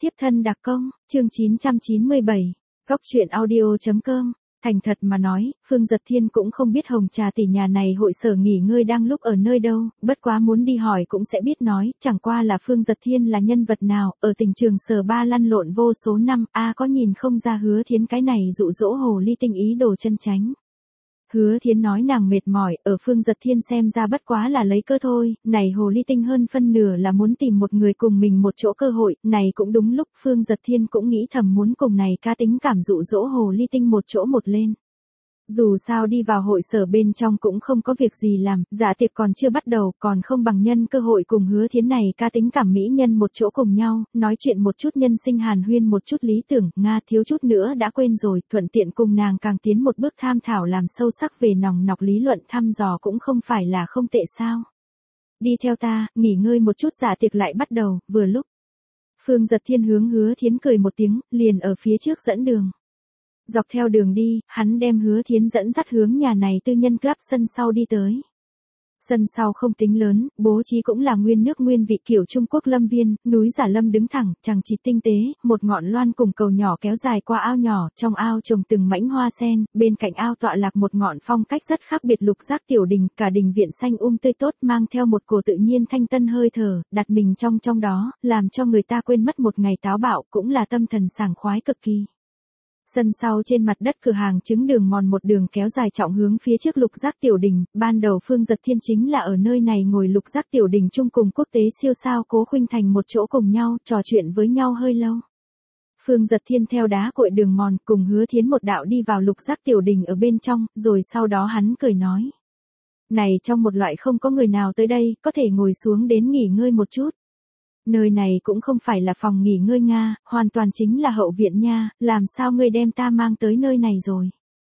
Tiếp thân đặc công, chương 997, Góc truyện audio.com. Thành thật mà nói, Phương Dật Thiên cũng không biết Hồng Trà tỷ nhà này hội sở nghỉ ngơi đang lúc ở nơi đâu, bất quá muốn đi hỏi cũng sẽ biết nói, chẳng qua là Phương Dật Thiên là nhân vật nào, ở tỉnh Trường Sở Ba lăn lộn vô số năm, có nhìn không ra Hứa Thiến cái này dụ dỗ hồ ly tinh ý đồ chân tránh. Hứa Thiến nói nàng mệt mỏi, ở Phương Dật Thiên xem ra bất quá là lấy cơ thôi, này hồ ly tinh hơn phân nửa là muốn tìm một người cùng mình một chỗ cơ hội, này cũng đúng lúc Phương Dật Thiên cũng nghĩ thầm muốn cùng này cá tính cảm dụ dỗ hồ ly tinh một chỗ một lên. Dù sao đi vào hội sở bên trong cũng không có việc gì làm, dạ tiệc còn chưa bắt đầu, còn không bằng nhân cơ hội cùng Hứa Thiến này cá tính cảm mỹ nhân một chỗ cùng nhau, nói chuyện một chút nhân sinh hàn huyên một chút lý tưởng, Nga thiếu chút nữa đã quên rồi, thuận tiện cùng nàng càng tiến một bước tham thảo làm sâu sắc về nòng nọc lý luận thăm dò cũng không phải là không tệ sao. Đi theo ta, nghỉ ngơi một chút dạ tiệc lại bắt đầu, vừa lúc. Phương Dật Thiên hướng Hứa Thiến cười một tiếng, liền ở phía trước dẫn đường. Dọc theo đường đi, hắn đem Hứa Thiến dẫn dắt hướng nhà này tư nhân club sân sau đi tới. Sân sau không tính lớn, bố trí cũng là nguyên nước nguyên vị kiểu Trung Quốc lâm viên, núi giả lâm đứng thẳng, chằng chịt tinh tế, một ngọn loan cùng cầu nhỏ kéo dài qua ao nhỏ, trong ao trồng từng mảnh hoa sen, bên cạnh ao tọa lạc một ngọn phong cách rất khác biệt lục giác tiểu đình, cả đình viện xanh tươi tốt mang theo một cổ tự nhiên thanh tân hơi thở, đặt mình trong đó, làm cho người ta quên mất một ngày táo bạo, cũng là tâm thần sảng khoái cực kỳ. Sân sau trên mặt đất cửa hàng trứng đường mòn một đường kéo dài trọng hướng phía trước lục giác tiểu đình, ban đầu Phương Dật Thiên chính là ở nơi này ngồi lục giác tiểu đình chung cùng quốc tế siêu sao Cố Khuynh Thành một chỗ cùng nhau, trò chuyện với nhau hơi lâu. Phương Dật Thiên theo đá cội đường mòn cùng Hứa Thiến một đạo đi vào lục giác tiểu đình ở bên trong, rồi sau đó hắn cười nói. Này trong một loại không có người nào tới đây, có thể ngồi xuống đến nghỉ ngơi một chút. Nơi này cũng không phải là phòng nghỉ ngơi Nga, hoàn toàn chính là hậu viện nha, làm sao ngươi đem ta mang tới nơi này rồi.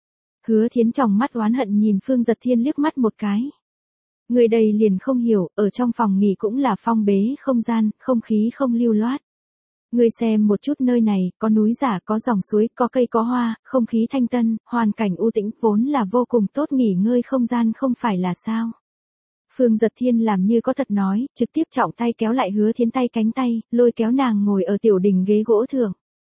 Hứa Thiến tròng mắt oán hận nhìn Phương Dật Thiên liếc mắt một cái. Người đây liền không hiểu, ở trong phòng nghỉ cũng là phong bế không gian, không khí không lưu loát. Ngươi xem một chút nơi này, có núi giả, có dòng suối, có cây có hoa, không khí thanh tân, hoàn cảnh u tĩnh, vốn là vô cùng tốt nghỉ ngơi không gian không phải là sao. Phương Dật Thiên làm như có thật nói, trực tiếp trọng tay kéo lại Hứa Thiến tay cánh tay, lôi kéo nàng ngồi ở tiểu đình ghế gỗ thượng.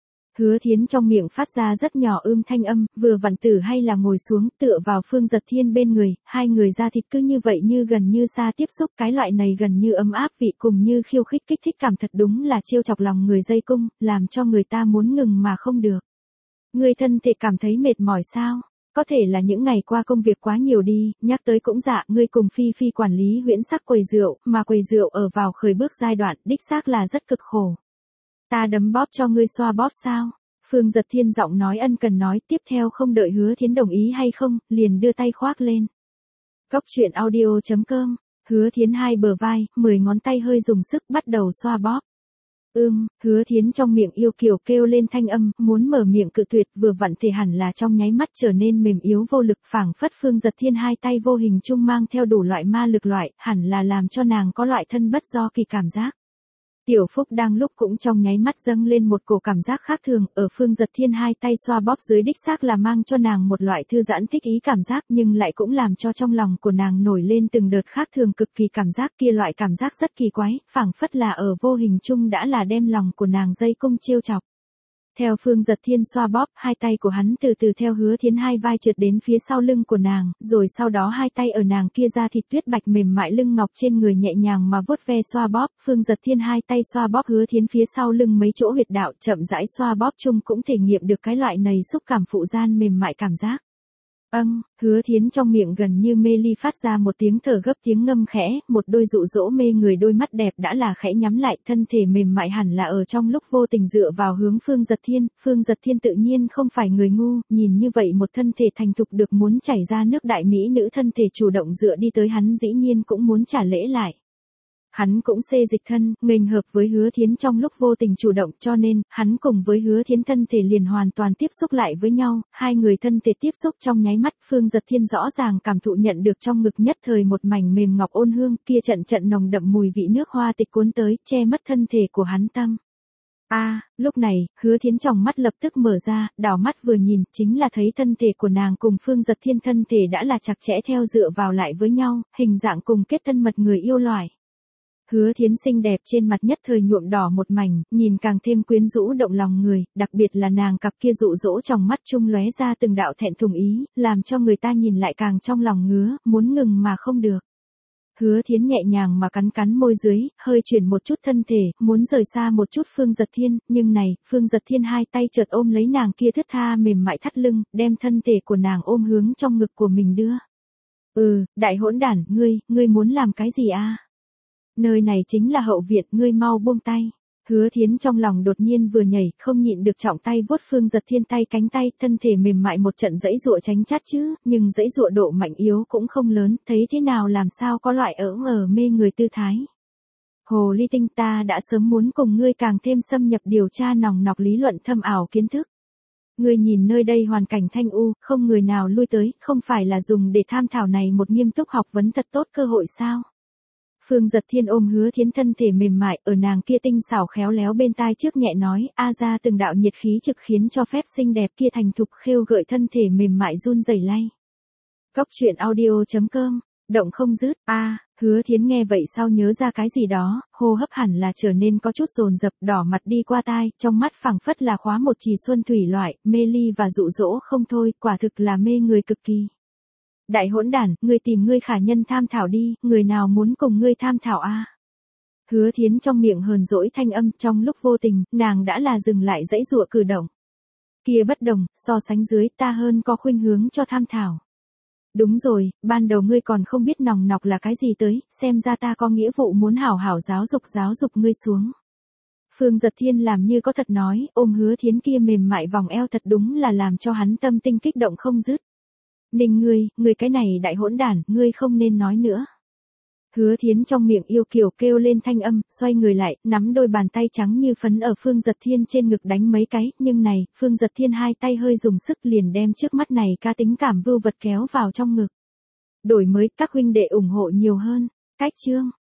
Hứa Thiến trong miệng phát ra rất nhỏ thanh âm, vừa vặn tử hay là ngồi xuống, tựa vào Phương Dật Thiên bên người, hai người da thịt cứ như vậy như gần như xa tiếp xúc, cái loại này gần như ấm áp vị cùng như khiêu khích kích thích cảm thật đúng là trêu chọc lòng người dây cung, làm cho người ta muốn ngừng mà không được. Người thân thể cảm thấy mệt mỏi sao? Có thể là những ngày qua công việc quá nhiều đi, nhắc tới cũng dạ, ngươi cùng Phi Phi quản lý huyễn sắc quầy rượu, mà quầy rượu ở vào khởi bước giai đoạn, đích xác là rất cực khổ. Ta đấm bóp cho ngươi xoa bóp sao? Phương Dật Thiên giọng nói ân cần nói, tiếp theo không đợi Hứa Thiến đồng ý hay không, liền đưa tay khoác lên. Góc truyện audio.com, Hứa Thiến hai bờ vai, 10 ngón tay hơi dùng sức bắt đầu xoa bóp. Hứa Thiến trong miệng yêu kiều kêu lên thanh âm, muốn mở miệng cự tuyệt vừa vặn thì hẳn là trong nháy mắt trở nên mềm yếu vô lực phảng phất Phương Dật Thiên hai tay vô hình chung mang theo đủ loại ma lực loại, hẳn là làm cho nàng có loại thân bất do kỳ cảm giác. Tiểu Phúc đang lúc cũng trong nháy mắt dâng lên một cổ cảm giác khác thường, ở Phương Dật Thiên hai tay xoa bóp dưới đích xác là mang cho nàng một loại thư giãn thích ý cảm giác nhưng lại cũng làm cho trong lòng của nàng nổi lên từng đợt khác thường cực kỳ cảm giác kia loại cảm giác rất kỳ quái, phảng phất là ở vô hình chung đã là đem lòng của nàng dây cung trêu chọc. Theo Phương Dật Thiên xoa bóp, hai tay của hắn từ từ theo Hứa Thiến hai vai trượt đến phía sau lưng của nàng, rồi sau đó hai tay ở nàng kia da thịt tuyết bạch mềm mại lưng ngọc trên người nhẹ nhàng mà vuốt ve xoa bóp, Phương Dật Thiên hai tay xoa bóp Hứa Thiến phía sau lưng mấy chỗ huyệt đạo, chậm rãi xoa bóp chung cũng thể nghiệm được cái loại này xúc cảm phụ gian mềm mại cảm giác. Hứa Thiến trong miệng gần như mê ly phát ra một tiếng thở gấp tiếng ngâm khẽ, một đôi dụ dỗ mê người đôi mắt đẹp đã là khẽ nhắm lại, thân thể mềm mại hẳn là ở trong lúc vô tình dựa vào hướng Phương Dật Thiên tự nhiên không phải người ngu, nhìn như vậy một thân thể thành thục được muốn chảy ra nước đại mỹ nữ thân thể chủ động dựa đi tới hắn dĩ nhiên cũng muốn trả lễ lại. Hắn cũng xê dịch thân, nghênh hợp với Hứa Thiến trong lúc vô tình chủ động cho nên, hắn cùng với Hứa Thiến thân thể liền hoàn toàn tiếp xúc lại với nhau, hai người thân thể tiếp xúc trong nháy mắt, Phương Dật Thiên rõ ràng cảm thụ nhận được trong ngực nhất thời một mảnh mềm ngọc ôn hương, kia trận nồng đậm mùi vị nước hoa tịch cuốn tới, che mất thân thể của hắn tâm. Lúc này, Hứa Thiến tròng mắt lập tức mở ra, đảo mắt vừa nhìn, chính là thấy thân thể của nàng cùng Phương Dật Thiên thân thể đã là chặt chẽ theo dựa vào lại với nhau, hình dạng cùng kết thân mật người yêu loài. Hứa Thiến xinh đẹp trên mặt nhất thời nhuộm đỏ một mảnh, nhìn càng thêm quyến rũ động lòng người, đặc biệt là nàng cặp kia dụ dỗ trong mắt trung lóe ra từng đạo thẹn thùng ý, làm cho người ta nhìn lại càng trong lòng ngứa, muốn ngừng mà không được. Hứa Thiến nhẹ nhàng mà cắn cắn môi dưới, hơi chuyển một chút thân thể, muốn rời xa một chút Phương Giật Thiên, nhưng này, Phương Giật Thiên hai tay chợt ôm lấy nàng kia thướt tha mềm mại thắt lưng, đem thân thể của nàng ôm hướng trong ngực của mình đưa. Đại hỗn đản, ngươi muốn làm cái gì a? Nơi này chính là hậu viện, ngươi mau buông tay. Hứa Thiến trong lòng đột nhiên vừa nhảy, không nhịn được trọng tay vuốt Phương Giật Thiên tay cánh tay, thân thể mềm mại một trận dãy dụa tránh chát chứ, nhưng dãy dụa độ mạnh yếu cũng không lớn, thấy thế nào làm sao có loại mê người tư thái. Hồ ly tinh, ta đã sớm muốn cùng ngươi càng thêm xâm nhập điều tra nòng nọc lý luận thâm ảo kiến thức. Ngươi nhìn nơi đây hoàn cảnh thanh u, không người nào lui tới, không phải là dùng để tham thảo này một nghiêm túc học vấn thật tốt cơ hội sao? Phương Giật Thiên ôm Hứa Thiến thân thể mềm mại, ở nàng kia tinh xảo khéo léo bên tai trước nhẹ nói, a ra từng đạo nhiệt khí trực khiến cho phép xinh đẹp kia thành thục khêu gợi thân thể mềm mại run rẩy lay. Cóc truyện audio.com, động không dứt. Hứa Thiến nghe vậy sau nhớ ra cái gì đó, hô hấp hẳn là trở nên có chút dồn dập, đỏ mặt đi qua tai, trong mắt phảng phất là khóa một chì xuân thủy loại, mê ly và dụ dỗ không thôi, quả thực là mê người cực kỳ. Đại hỗn đản, ngươi tìm ngươi khả nhân tham thảo đi, người nào muốn cùng ngươi tham thảo a? Hứa Thiến trong miệng hờn dỗi thanh âm, trong lúc vô tình, nàng đã là dừng lại dãy dụa cử động. Kia bất đồng, so sánh dưới, ta hơn có khuynh hướng cho tham thảo. Đúng rồi, ban đầu ngươi còn không biết nòng nọc là cái gì tới, xem ra ta có nghĩa vụ muốn hảo hảo giáo dục ngươi xuống. Phương Giật Thiên làm như có thật nói, ôm Hứa Thiến kia mềm mại vòng eo thật đúng là làm cho hắn tâm tinh kích động không dứt. Ninh ngươi cái này đại hỗn đản, ngươi không nên nói nữa. Hứa Thiến trong miệng yêu kiều kêu lên thanh âm, xoay người lại, nắm đôi bàn tay trắng như phấn ở Phương Giật Thiên trên ngực đánh mấy cái, nhưng này, Phương Giật Thiên hai tay hơi dùng sức liền đem trước mắt này ca tính cảm vưu vật kéo vào trong ngực. Đổi mới, các huynh đệ ủng hộ nhiều hơn. Cách chương.